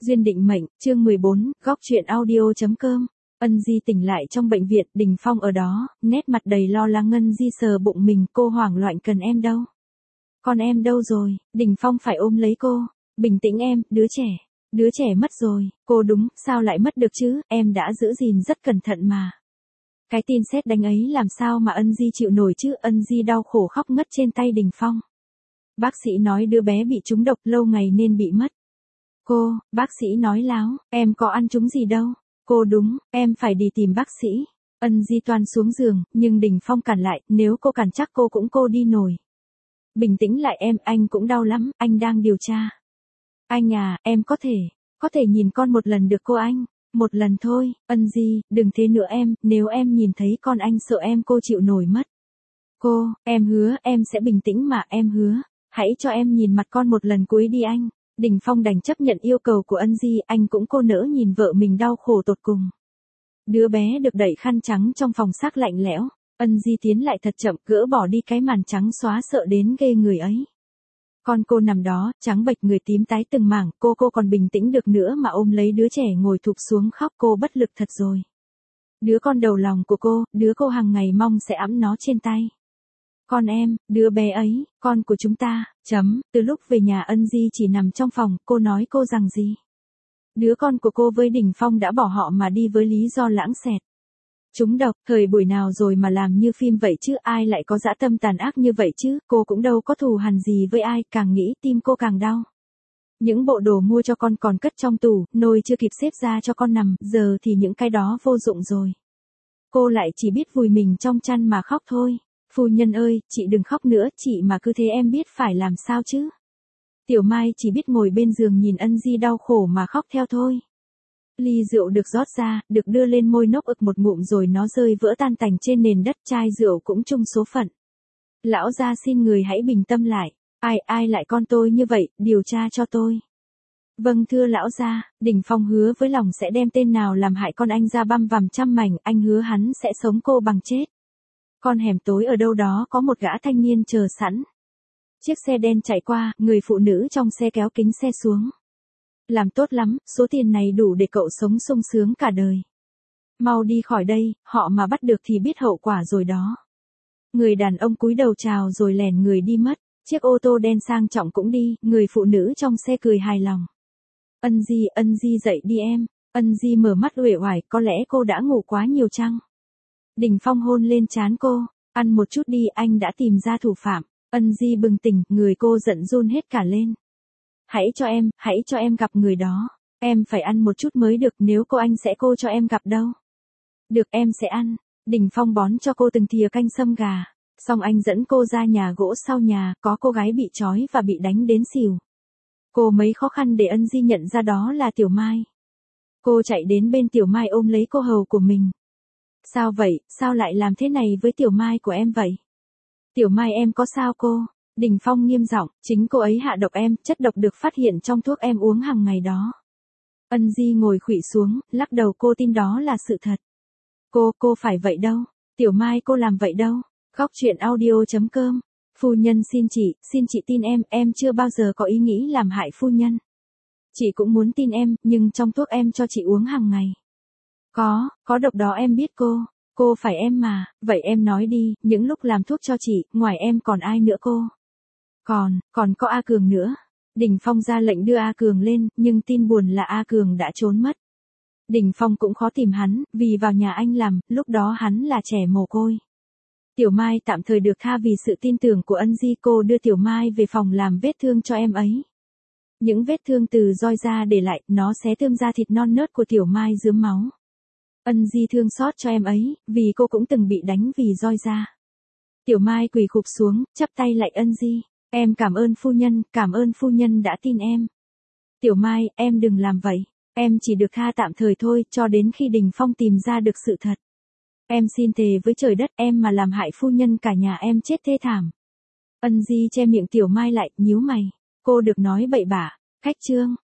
Duyên định mệnh, chương 14, góc chuyện audio.com. Ân Di tỉnh lại trong bệnh viện, Đình Phong ở đó, nét mặt đầy lo lắng. Ân Di sờ bụng mình, cô hoảng loạn. Cần em đâu? Con em đâu rồi? Đình Phong phải ôm lấy cô. Bình tĩnh em, đứa trẻ mất rồi. Cô đúng, sao lại mất được chứ, em đã giữ gìn rất cẩn thận mà. Cái tin sét đánh ấy làm sao mà Ân Di chịu nổi chứ? Ân Di đau khổ khóc ngất trên tay Đình Phong. Bác sĩ nói đứa bé bị trúng độc lâu ngày nên bị mất. Bác sĩ nói láo, em có ăn trúng gì đâu. Cô đúng, em phải đi tìm bác sĩ. Ân Di toan xuống giường, nhưng Đình Phong cản lại, nếu cô cản chắc cô đi nổi. Bình tĩnh lại em, anh cũng đau lắm, anh đang điều tra. Anh à, em có thể nhìn con một lần được cô anh? Một lần thôi, Ân Di, đừng thế nữa em, nếu em nhìn thấy con anh sợ cô chịu nổi mất. Em hứa em sẽ bình tĩnh mà, em hứa. Hãy cho em nhìn mặt con một lần cuối đi anh. Đình Phong đành chấp nhận yêu cầu của Ân Di, anh cũng cô nỡ nhìn vợ mình đau khổ tột cùng. Đứa bé được đẩy khăn trắng trong phòng xác lạnh lẽo, Ân Di tiến lại thật chậm, gỡ bỏ đi cái màn trắng xóa sợ đến ghê người ấy. Con cô nằm đó, trắng bệch người tím tái từng mảng, cô còn bình tĩnh được nữa mà ôm lấy đứa trẻ ngồi thụp xuống khóc. Cô bất lực thật rồi. Đứa con đầu lòng của cô, đứa cô hàng ngày mong sẽ ẵm nó trên tay. Con em, đứa bé ấy, con của chúng ta, Từ lúc về nhà Ân Di chỉ nằm trong phòng, cô nói cô rằng gì? Đứa con của cô với Đình Phong đã bỏ họ mà đi với lý do lãng xẹt. Trúng độc, thời buổi nào rồi mà làm như phim vậy chứ, ai lại có dã tâm tàn ác như vậy chứ, cô cũng đâu có thù hằn gì với ai, càng nghĩ tim cô càng đau. Những bộ đồ mua cho con còn cất trong tủ, nôi chưa kịp xếp ra cho con nằm, giờ thì những cái đó vô dụng rồi. Cô lại chỉ biết vùi mình trong chăn mà khóc thôi. Phu nhân ơi, chị đừng khóc nữa, chị mà cứ thế em biết phải làm sao chứ. Tiểu Mai chỉ biết ngồi bên giường nhìn Ân Di đau khổ mà khóc theo thôi. Ly rượu được rót ra, được đưa lên môi nốc ực một ngụm rồi nó rơi vỡ tan tành trên nền đất, chai rượu cũng chung số phận. Lão gia xin người hãy bình tâm lại, ai lại con tôi như vậy, điều tra cho tôi. Vâng thưa lão gia, Đình Phong hứa với lòng sẽ đem tên nào làm hại con anh ra băm vằm trăm mảnh, anh hứa hắn sẽ sống cô bằng chết. Con hẻm tối ở đâu đó có một gã thanh niên chờ sẵn. Chiếc xe đen chạy qua, người phụ nữ trong xe kéo kính xe xuống. Làm tốt lắm, số tiền này đủ để cậu sống sung sướng cả đời. Mau đi khỏi đây, họ mà bắt được thì biết hậu quả rồi đó. Người đàn ông cúi đầu chào rồi lẻn người đi mất. Chiếc ô tô đen sang trọng cũng đi, người phụ nữ trong xe cười hài lòng. Ân Di dậy đi em. Ân Di mở mắt uể oải, có lẽ cô đã ngủ quá nhiều chăng? Đình Phong hôn lên trán cô, ăn một chút đi, anh đã tìm ra thủ phạm. Ân Di bừng tỉnh, người cô giận run hết cả lên. Hãy cho em gặp người đó. Em phải ăn một chút mới được, nếu anh sẽ cho em gặp đâu. Được, em sẽ ăn. Đình Phong bón cho cô từng thìa canh sâm gà. Xong anh dẫn cô ra nhà gỗ sau nhà, có cô gái bị trói và bị đánh đến xỉu. Cô mấy khó khăn để Ân Di nhận ra đó là Tiểu Mai. Cô chạy đến bên Tiểu Mai ôm lấy cô hầu của mình. Sao vậy, sao lại làm thế này với Tiểu Mai của em vậy? Tiểu Mai em có sao cô? Đình Phong nghiêm giọng, chính cô ấy hạ độc em, chất độc được phát hiện trong thuốc em uống hàng ngày đó. Ân Di ngồi khuỵu xuống, lắc đầu, cô tin đó là sự thật. Cô phải vậy đâu. Tiểu Mai cô làm vậy đâu. Góc chuyện audio.com. Phu nhân xin chị tin em chưa bao giờ có ý nghĩ làm hại phu nhân. Chị cũng muốn tin em, nhưng trong thuốc em cho chị uống hàng ngày. Có độc đó em biết cô phải em mà, vậy em nói đi, những lúc làm thuốc cho chị, ngoài em còn ai nữa cô? Còn có A Cường nữa. Đình Phong ra lệnh đưa A Cường lên, nhưng tin buồn là A Cường đã trốn mất. Đình Phong cũng khó tìm hắn, vì vào nhà anh làm, lúc đó hắn là trẻ mồ côi. Tiểu Mai tạm thời được tha vì sự tin tưởng của Ân Di, cô đưa Tiểu Mai về phòng làm vết thương cho em ấy. Những vết thương từ roi da để lại, nó xé tươm da thịt non nớt của Tiểu Mai rướm máu. Ân Di thương xót cho em ấy, vì cô cũng từng bị đánh vì roi da. Tiểu Mai quỳ khụp xuống, chắp tay lạy Ân Di. Em cảm ơn phu nhân đã tin em. Tiểu Mai, em đừng làm vậy. Em chỉ được tha tạm thời thôi, cho đến khi Đình Phong tìm ra được sự thật. Em xin thề với trời đất, em mà làm hại phu nhân cả nhà em chết thê thảm. Ân Di che miệng Tiểu Mai lại, nhíu mày. Cô được nói bậy bạ. Khách trương,